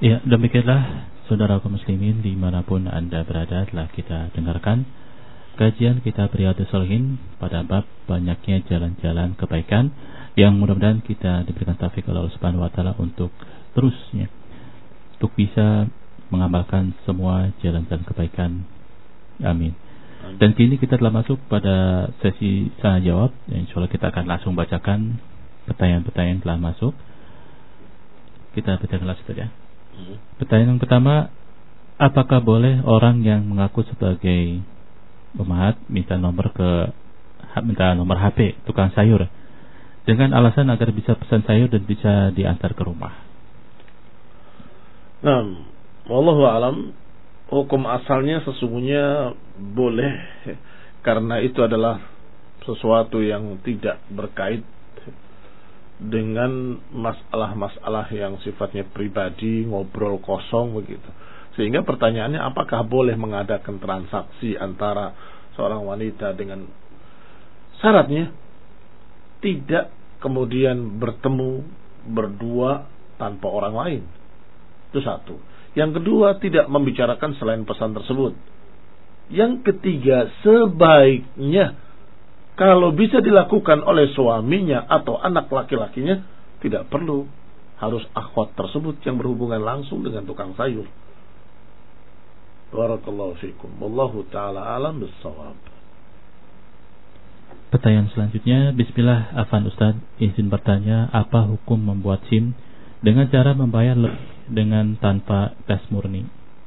Ya, demikianlah saudara kaum muslimin dimanapun Anda berada, telah kita dengarkan kajian kitab Riyadhus Shalihin pada bab banyaknya jalan-jalan kebaikan, yang mudah-mudahan kita diberikan taufik oleh Allah Subhanahu wa taala untuk terusnya untuk bisa mengamalkan semua jalan-jalan kebaikan. Amin. Dan kini kita telah masuk pada sesi tanya jawab. Insyaallah kita akan langsung bacakan pertanyaan-pertanyaan yang telah masuk. Kita bacakan langsung saja. Pertanyaan yang pertama, apakah boleh orang yang mengaku sebagai pemahat minta nomor HP tukang sayur dengan alasan agar bisa pesan sayur dan bisa diantar ke rumah? Nah, wallahu alam, hukum asalnya sesungguhnya boleh, karena itu adalah sesuatu yang tidak berkait dengan masalah-masalah yang sifatnya pribadi, ngobrol kosong begitu. Sehingga pertanyaannya, apakah boleh mengadakan transaksi antara seorang wanita dengan syaratnya tidak kemudian bertemu berdua tanpa orang lain. Itu satu. Yang kedua, tidak membicarakan selain pesan tersebut. Yang ketiga, sebaiknya kalau bisa dilakukan oleh suaminya atau anak laki-lakinya, tidak perlu harus akhwat tersebut yang berhubungan langsung dengan tukang sayur. Barakallahu fikum. Wallahu ta'ala alam bis-shawab. Pertanyaan selanjutnya, bismillah, afan Ustaz, izin bertanya, apa hukum membuat SIM dengan cara membayar lebih dengan tanpa tes murni?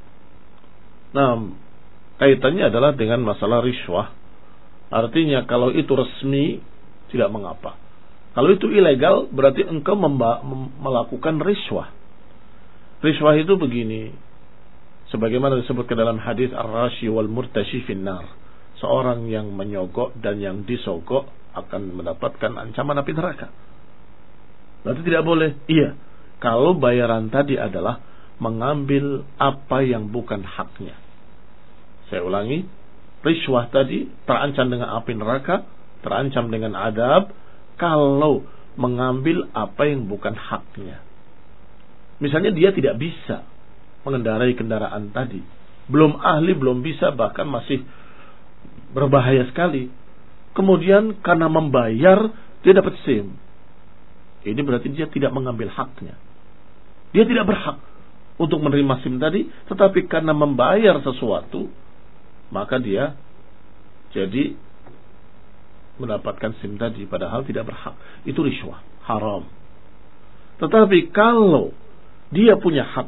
Nah, kaitannya adalah dengan masalah riswah. Artinya kalau itu resmi tidak mengapa. Kalau itu ilegal berarti engkau melakukan riswah. Riswah itu begini, sebagaimana disebutkan dalam hadis ar-rashi wal murtashi finnar. Seorang yang menyogok dan yang disogok akan mendapatkan ancaman api neraka. Berarti tidak boleh. Iya, kalau bayaran tadi adalah mengambil apa yang bukan haknya. Saya ulangi, riswah tadi terancam dengan api neraka, terancam dengan adab kalau mengambil apa yang bukan haknya. Misalnya dia tidak bisa mengendarai kendaraan tadi, belum ahli, belum bisa, bahkan masih berbahaya sekali. Kemudian karena membayar dia dapat SIM. Ini berarti dia tidak mengambil haknya. Dia tidak berhak untuk menerima SIM tadi, tetapi karena membayar sesuatu, maka dia jadi mendapatkan SIM tadi padahal tidak berhak. Itu riswah, haram. Tetapi kalau dia punya hak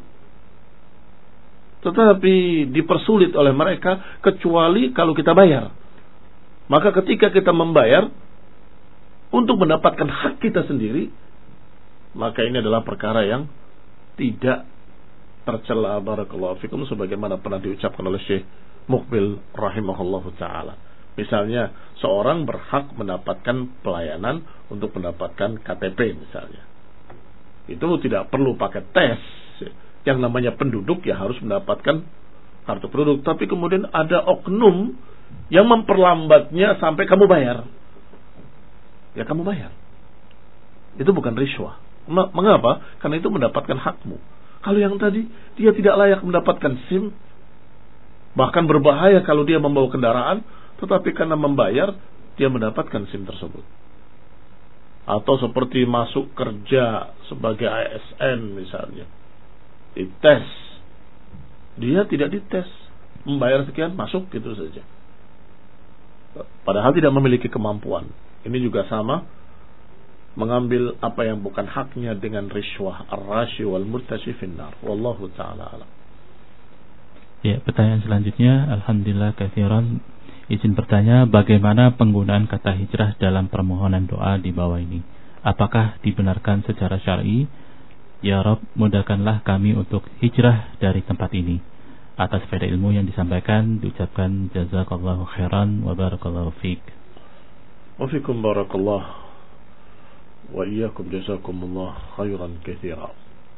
tetapi dipersulit oleh mereka, kecuali kalau kita bayar, maka ketika kita membayar untuk mendapatkan hak kita sendiri, maka ini adalah perkara yang tidak tercela. Barakallahu fikum, sebagaimana pernah diucapkan oleh Syekh Muqbil rahimahullahu ta'ala. Misalnya seorang berhak mendapatkan pelayanan untuk mendapatkan KTP misalnya, itu tidak perlu pakai tes. Yang namanya penduduk ya harus mendapatkan kartu penduduk. Tapi kemudian ada oknum yang memperlambatnya sampai kamu bayar, ya kamu bayar. Itu bukan riswah. Mengapa? Karena itu mendapatkan hakmu. Kalau yang tadi dia tidak layak mendapatkan SIM, bahkan berbahaya kalau dia membawa kendaraan, tetapi karena membayar dia mendapatkan SIM tersebut. Atau seperti masuk kerja sebagai ASN misalnya, dites, dia tidak dites, membayar sekian masuk gitu saja, padahal tidak memiliki kemampuan. Ini juga sama, mengambil apa yang bukan haknya dengan riswah, ar-rashi wal murtashi finnar. Wallahu ta'ala alam. Ya, pertanyaan selanjutnya, alhamdulillah katsiran, izin bertanya, bagaimana penggunaan kata hijrah dalam permohonan doa di bawah ini? Apakah dibenarkan secara syar'i? Ya Rabb, mudahkanlah kami untuk hijrah dari tempat ini. Atas faedah ilmu yang disampaikan, diucapkan jazakallahu khairan wa barakallahu fiik. Wa fikum barakallah wa iyyakum jazakumullah khairan katsira.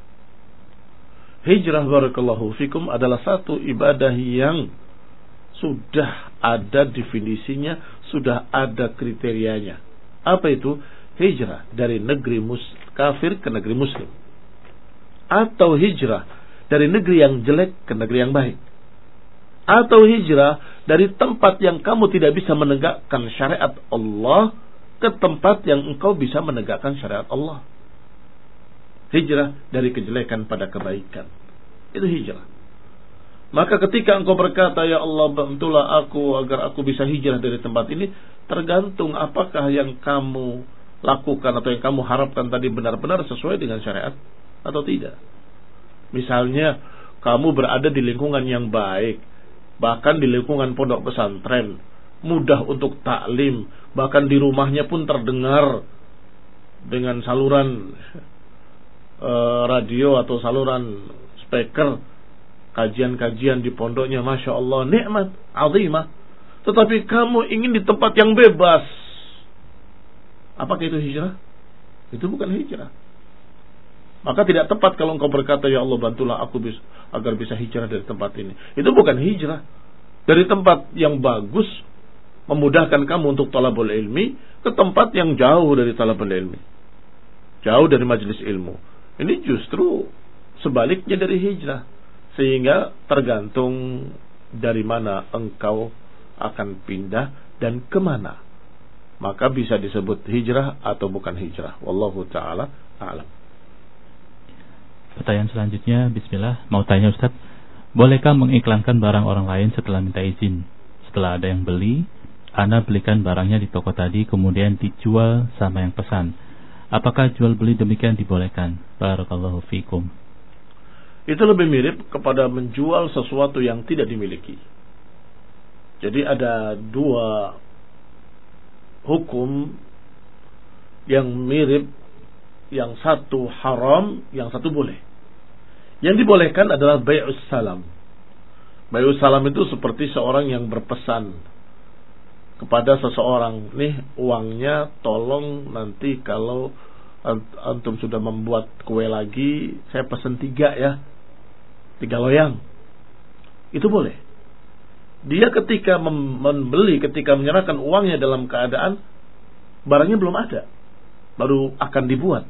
Hijrah barakallahu fikum adalah satu ibadah yang sudah ada definisinya, sudah ada kriterianya. Apa itu? Hijrah dari negeri kafir ke negeri muslim, atau hijrah dari negeri yang jelek ke negeri yang baik. Atau hijrah dari tempat yang kamu tidak bisa menegakkan syariat Allah ke tempat yang engkau bisa menegakkan syariat Allah. Hijrah dari kejelekan pada kebaikan. Itu hijrah. Maka ketika engkau berkata, ya Allah bantulah aku agar aku bisa hijrah dari tempat ini, tergantung apakah yang kamu lakukan atau yang kamu harapkan tadi benar-benar sesuai dengan syariat atau tidak. Misalnya kamu berada di lingkungan yang baik, bahkan di lingkungan pondok pesantren, mudah untuk taklim, bahkan di rumahnya pun terdengar dengan saluran radio atau saluran speaker kajian-kajian di pondoknya, Masya Allah, nikmat azimah. Tetapi kamu ingin di tempat yang bebas, apakah itu hijrah? Itu bukan hijrah. Maka tidak tepat kalau engkau berkata, ya Allah bantulah aku agar bisa hijrah dari tempat ini. Itu bukan hijrah. Dari tempat yang bagus memudahkan kamu untuk talabul ilmi ke tempat yang jauh dari talabul ilmi, jauh dari majelis ilmu. Ini justru sebaliknya dari hijrah. Sehingga tergantung dari mana engkau akan pindah dan kemana, maka bisa disebut hijrah atau bukan hijrah. Wallahu ta'ala a'lam. Pertanyaan selanjutnya, bismillah, mau tanya Ustaz, bolehkah mengiklankan barang orang lain setelah minta izin? Setelah ada yang beli, Ana belikan barangnya di toko tadi, kemudian dijual sama yang pesan. Apakah jual beli demikian dibolehkan? Barakallahu fikum. Itu lebih mirip kepada menjual sesuatu yang tidak dimiliki. Jadi ada dua hukum yang mirip, yang satu haram, yang satu boleh. Yang dibolehkan adalah bai'us salam. Bai'us salam itu seperti seorang yang berpesan kepada seseorang, nih uangnya tolong nanti kalau antum sudah membuat kue lagi, saya pesan 3 ya, 3 loyang. Itu boleh. Dia ketika membeli, ketika menyerahkan uangnya dalam keadaan barangnya belum ada, baru akan dibuat.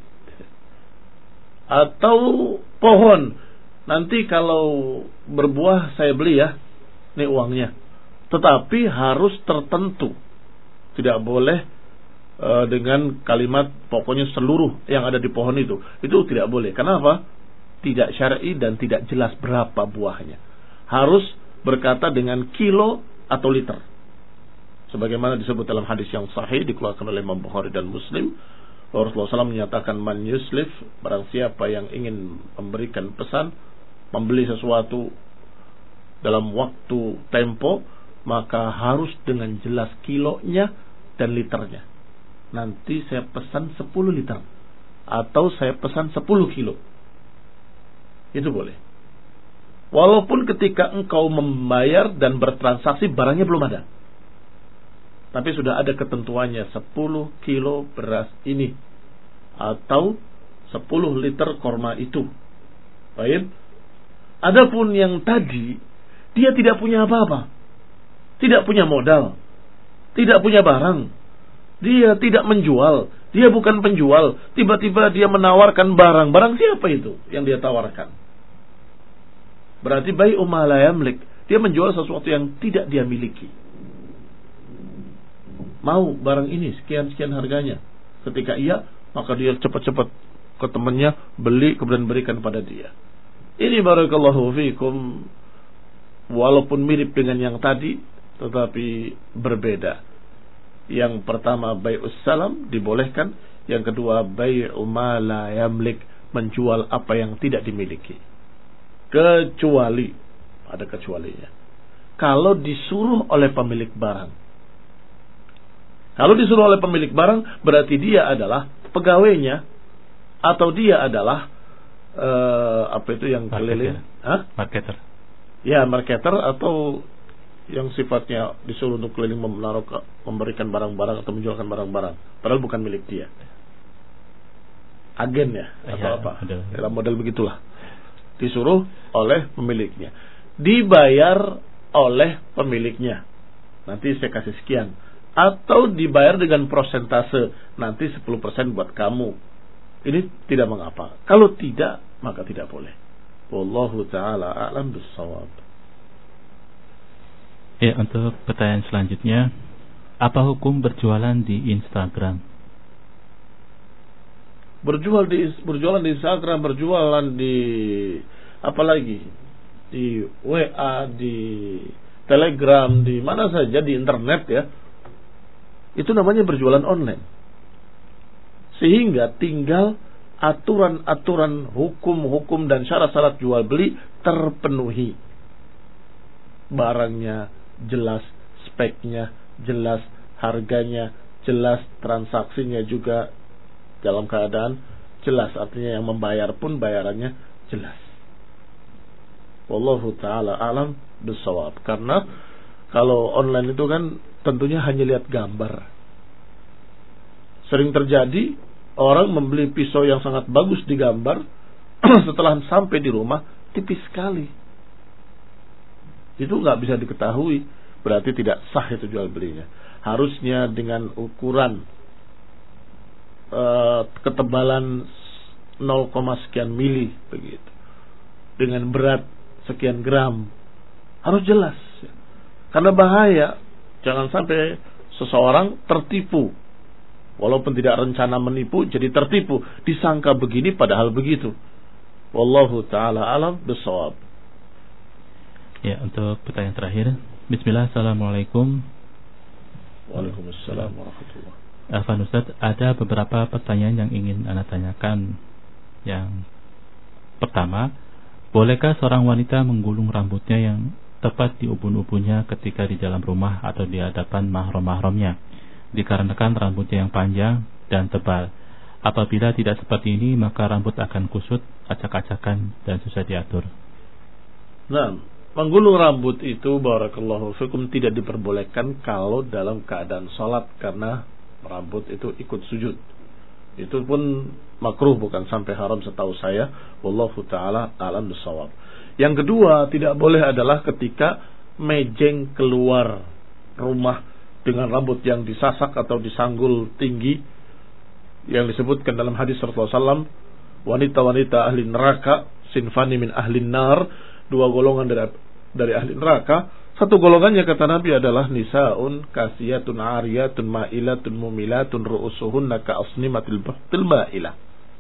Atau pohon, nanti kalau berbuah saya beli ya, ini uangnya. Tetapi harus tertentu. Tidak boleh dengan kalimat pokoknya seluruh yang ada di pohon itu tidak boleh. Kenapa? Tidak syar'i dan tidak jelas berapa buahnya. Harus berkata dengan kilo atau liter. Sebagaimana disebut dalam hadis yang sahih dikeluarkan oleh Imam Bukhari dan Muslim, Rasulullah SAW menyatakan, man yuslif, barang siapa yang ingin memberikan pesan, membeli sesuatu dalam waktu tempo, maka harus dengan jelas kilonya dan liternya. Nanti saya pesan 10 liter atau saya pesan 10 kilo. Itu boleh. Walaupun ketika engkau membayar dan bertransaksi barangnya belum ada, tapi sudah ada ketentuannya 10 kilo beras ini atau 10 liter korma itu. Baik. Adapun yang tadi dia tidak punya apa-apa, tidak punya modal, tidak punya barang, dia tidak menjual, dia bukan penjual, tiba-tiba dia menawarkan barang siapa itu yang dia tawarkan? Berarti bai'u ma la yamlik, dia menjual sesuatu yang tidak dia miliki. Mau barang ini sekian-sekian harganya. Ketika iya, maka dia cepat-cepat ke temannya beli kemudian berikan pada dia. Ini barakallahu fikum, walaupun mirip dengan yang tadi tetapi berbeda. Yang pertama bai'us salam dibolehkan, yang kedua bai'u ma la yamlik, menjual apa yang tidak dimiliki. Kecuali, ada kecualinya, kalau disuruh oleh pemilik barang. Kalau disuruh oleh pemilik barang, berarti dia adalah pegawainya, atau dia adalah apa itu yang keliling? Marketer. Ya, marketer, atau yang sifatnya disuruh untuk keliling memberikan barang-barang atau menjualkan barang-barang, padahal bukan milik dia. Agen ya, atau apa? Dalam model begitulah. Disuruh oleh pemiliknya, dibayar oleh pemiliknya, nanti saya kasih sekian, atau dibayar dengan prosentase, nanti 10% buat kamu. Ini tidak mengapa. Kalau tidak, maka tidak boleh. Wallahu ta'ala a'lam bis-shawab. Ya, untuk pertanyaan selanjutnya, apa hukum berjualan di Instagram? Berjualan di Instagram, berjualan di apa lagi? Di WA, di Telegram, di mana saja, di internet ya. Itu namanya berjualan online. Sehingga tinggal aturan-aturan hukum-hukum dan syarat-syarat jual beli terpenuhi. Barangnya jelas, speknya jelas, harganya jelas, transaksinya juga dalam keadaan jelas. Artinya yang membayar pun bayarannya jelas. Wallahu ta'ala alam bisawab. Karena kalau online itu kan tentunya hanya lihat gambar. Sering terjadi orang membeli pisau yang sangat bagus di gambar, setelah sampai di rumah tipis sekali. Itu nggak bisa diketahui, berarti tidak sah itu jual belinya. Harusnya dengan ukuran ketebalan 0, sekian mili begitu, dengan berat sekian gram, harus jelas. Karena bahaya, jangan sampai seseorang tertipu, walaupun tidak rencana menipu, jadi tertipu, disangka begini padahal begitu. Wallahu ta'ala alam bisawab. Ya, untuk pertanyaan terakhir. Bismillah, assalamualaikum. Waalaikumsalam warahmatullahi. Afwan Ustaz, ada beberapa pertanyaan yang ingin Anda tanyakan. Yang pertama, bolehkah seorang wanita menggulung rambutnya yang tepat di ubun-ubunnya ketika di dalam rumah atau di hadapan mahram-mahramnya, dikarenakan rambutnya yang panjang dan tebal? Apabila tidak seperti ini, maka rambut akan kusut, acak-acakan, dan susah diatur. Nah, menggulung rambut itu barakallahu fikum tidak diperbolehkan kalau dalam keadaan sholat, karena rambut itu ikut sujud. Itu pun makruh, bukan sampai haram setahu saya. Wallahu ta'ala alam bisawab. Yang kedua, tidak boleh adalah ketika mejeng keluar rumah dengan rambut yang disasak atau disanggul tinggi, yang disebutkan dalam hadis Rasulullah SAW, wanita-wanita ahli neraka, sinfani min ahli nar, dua golongan dari ahli neraka. Satu golongannya kata Nabi adalah nisaun kasiyatun ariyatun ma'ilatun mumilatun ru'usuhunna ka'asnimatil buhtil ma'ilah.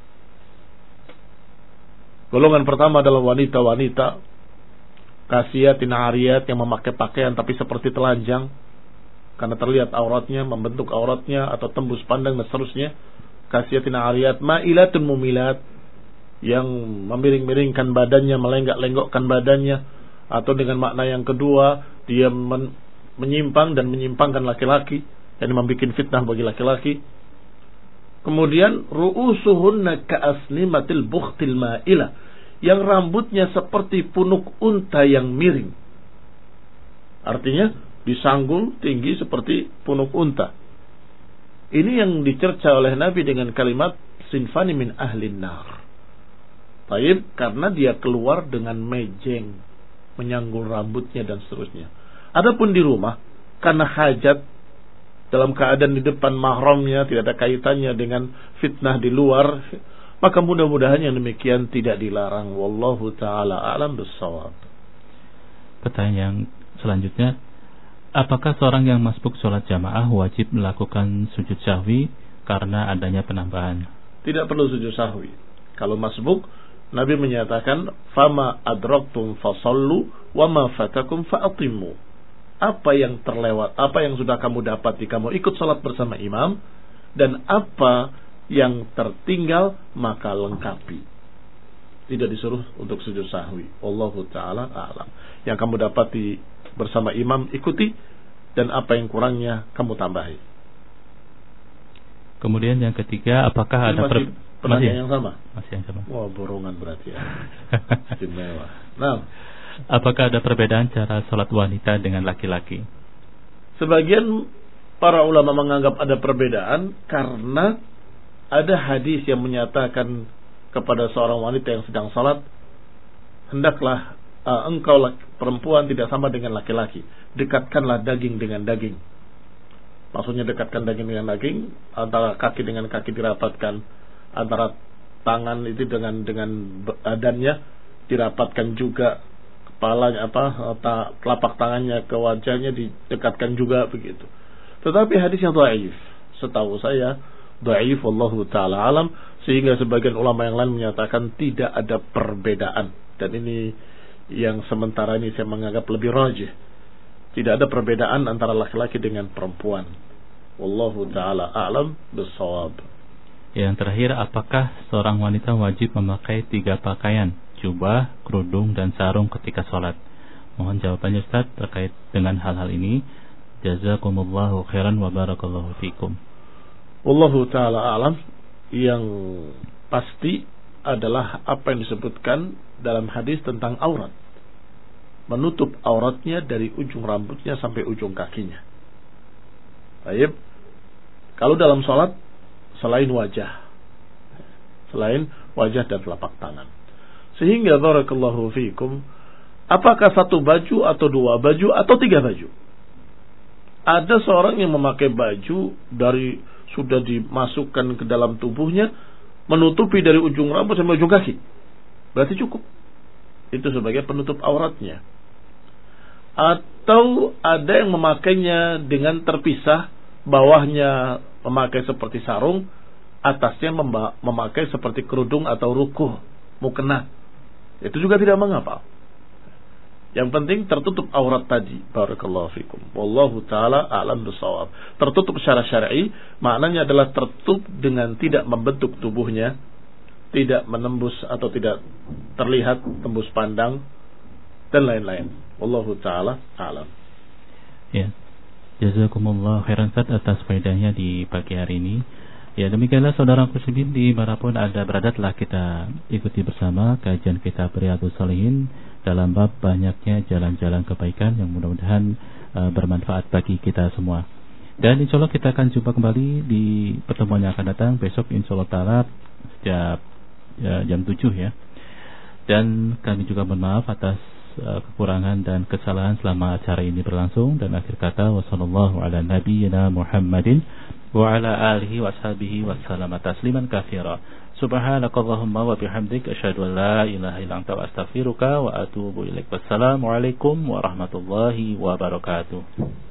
Golongan pertama adalah wanita-wanita kasiyatin ariyat, yang memakai pakaian tapi seperti telanjang karena terlihat auratnya, membentuk auratnya atau tembus pandang dan seterusnya. Kasiyatin ariyat ma'ilatun mumilat, yang memiring-miringkan badannya, melenggak-lenggokkan badannya. Atau dengan makna yang kedua, dia menyimpang dan menyimpangkan laki-laki, yang membuat fitnah bagi laki-laki. Kemudian ru'usuhunna ka'asnimatil bukhtil ma'ilah, yang rambutnya seperti punuk unta yang miring. Artinya disanggul tinggi seperti punuk unta. Ini yang dicerca oleh Nabi dengan kalimat sinfani min ahlin nar. Taib, karena dia keluar dengan mejeng, menyanggul rambutnya dan seterusnya. Adapun di rumah, karena hajat, dalam keadaan di depan mahramnya, tidak ada kaitannya dengan fitnah di luar, maka mudah-mudahan yang demikian tidak dilarang. Wallahu ta'ala alam bissawab. Pertanyaan yang selanjutnya, apakah seorang yang masbuk sholat jamaah wajib melakukan sujud sahwi karena adanya penambahan? Tidak perlu sujud sahwi. Kalau masbuk, Nabi menyatakan, fama adraktum fasallu wa ma fatakum fa'atimmu. Apa yang terlewat, apa yang sudah kamu dapati, kamu ikut salat bersama imam, dan apa yang tertinggal maka lengkapi. Tidak disuruh untuk sujud sahwi. Wallahu ta'ala a'lam. Yang kamu dapati bersama imam ikuti, dan apa yang kurangnya kamu tambahi. Kemudian yang ketiga, apakah ada pertanyaan yang sama? Masih yang sama. Wah, borongan berarti ya. Istimewa. Nah, apakah ada perbedaan cara sholat wanita dengan laki-laki? Sebagian para ulama menganggap ada perbedaan karena ada hadis yang menyatakan kepada seorang wanita yang sedang sholat, hendaklah engkau perempuan tidak sama dengan laki-laki, dekatkanlah daging dengan daging. Maksudnya dekatkan daging dengan daging, antara kaki dengan kaki dirapatkan, antara tangan itu dengan badannya dirapatkan juga kepalanya telapak tangannya ke wajahnya didekatkan juga begitu. Tetapi hadisnya dhaif. Setahu saya dhaif, wallahu taala alam, sehingga sebagian ulama yang lain menyatakan tidak ada perbedaan. Dan ini yang sementara ini saya menganggap lebih rajih. Tidak ada perbedaan antara laki-laki dengan perempuan. Wallahu taala a'lam bissawab. Yang terakhir, apakah seorang wanita wajib memakai 3 pakaian, jubah, kerudung, dan sarung ketika sholat? Mohon jawabannya Ustaz terkait dengan hal-hal ini. Jazakumullahu khairan wa barakallahu fikum. Wallahu ta'ala alam. Yang pasti adalah apa yang disebutkan dalam hadis tentang aurat. Menutup auratnya dari ujung rambutnya sampai ujung kakinya. Baik. Kalau dalam sholat, selain wajah dan telapak tangan. Sehingga barakallahu fikum, apakah 1 baju atau 2 baju atau 3 baju? Ada seorang yang memakai baju sudah dimasukkan ke dalam tubuhnya, menutupi dari ujung rambut sampai ujung kaki. Berarti cukup. Itu sebagai penutup auratnya. Atau ada yang memakainya dengan terpisah, bawahnya memakai seperti sarung, atasnya memakai seperti kerudung atau rukuh, mukena. Itu juga tidak mengapa. Yang penting tertutup aurat tadi. Barakallahu fikum. Wallahu ta'ala a'lam bissawab. Tertutup secara syar'i maknanya adalah tertutup dengan tidak membentuk tubuhnya, tidak menembus atau tidak terlihat tembus pandang, dan lain-lain. Wallahu ta'ala a'lam. Ya. Jazakumullah khairan Ustaz atas faedahnya di pagi hari ini. Ya, demikianlah saudara muslimin dimanapun Anda berada, telah kita ikuti bersama kajian kitab Riyadhus Shalihin dalam bab banyaknya jalan-jalan kebaikan yang mudah-mudahan bermanfaat bagi kita semua. Dan insya Allah kita akan jumpa kembali di pertemuan yang akan datang besok insya Allah ta'ala sejak jam 7 ya. Dan kami juga mohon maaf atas kekurangan dan kesalahan selama acara ini berlangsung. Dan akhir kata, wassallallahu ala nabiyyina Muhammadin wa ala alihi wa ashabihi wa sallama tasliman katsira. Subhanakallahumma wa bihamdik asyhadu an la ilaha illa anta astaghfiruka wa atubu ilaik. Wassalamualaikum warahmatullahi wabarakatuh.